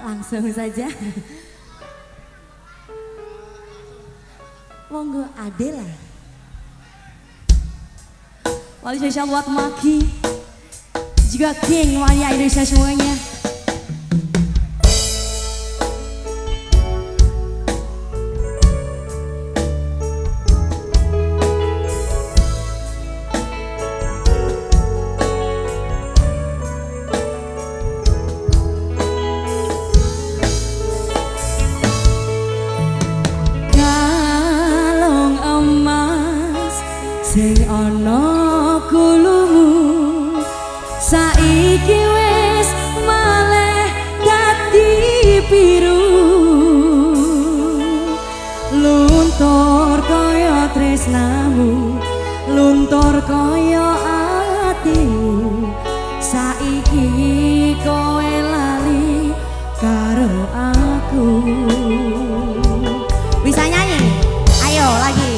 Langsung saja. Monggo Adela. Wali spesial buat Maki, juga King Maya Indonesia semuanya. Sing ana kulumu saiki wis maleh dadi biru, luntur kaya tresnamu, luntur kaya atimu, saiki kowe lali karo aku. Bisa nyanyi? Ayo lagi.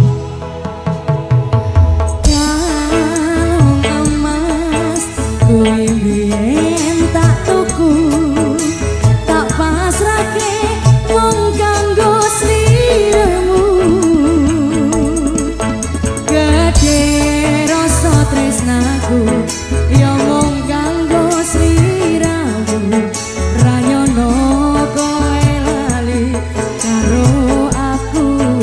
Kuwi biyen tak tuku, tak pasrahke wong kanggo sliramu. Gedhe rasa tresnaku ya mung kanggo sliramu. Ra nyono kowe lali karo aku.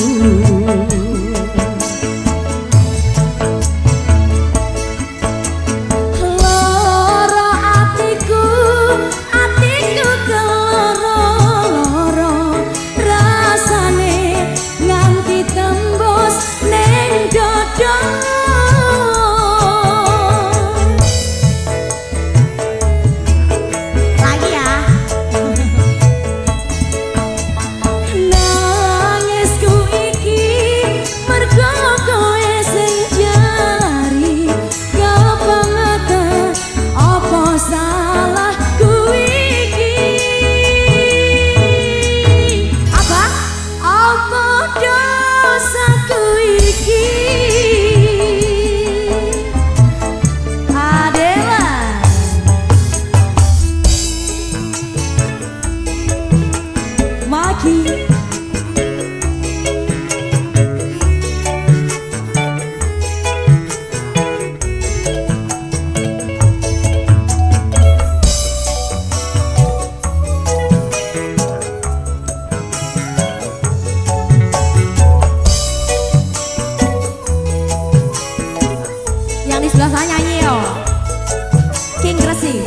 Yang di sebelah sana nyanyi yo, King Gresik.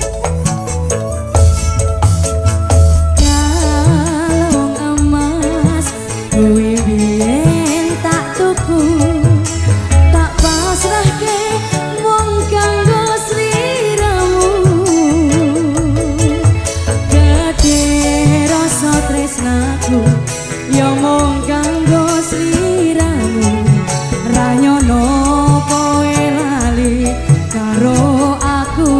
Kalung emas kuwi biyen tak tuku, tak pasrahke wong kanggo sliramu. Gedhe rasa tresnaku ya mung kanggo sliramu. Ra nyono kowe lali karo aku.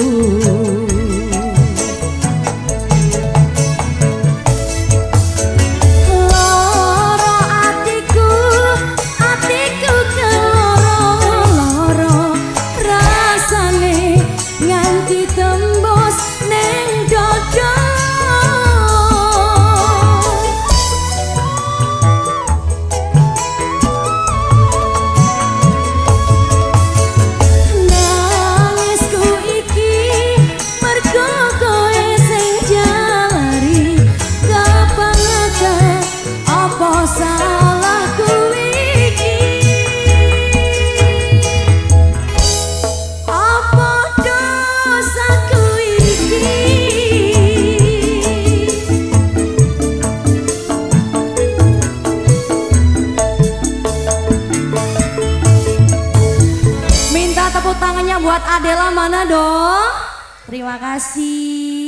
Loro atiku, atiku keloro-loro, rasane nganti tembus ning dada. Minta tepuk tangannya buat Adela mana dong? Terima kasih.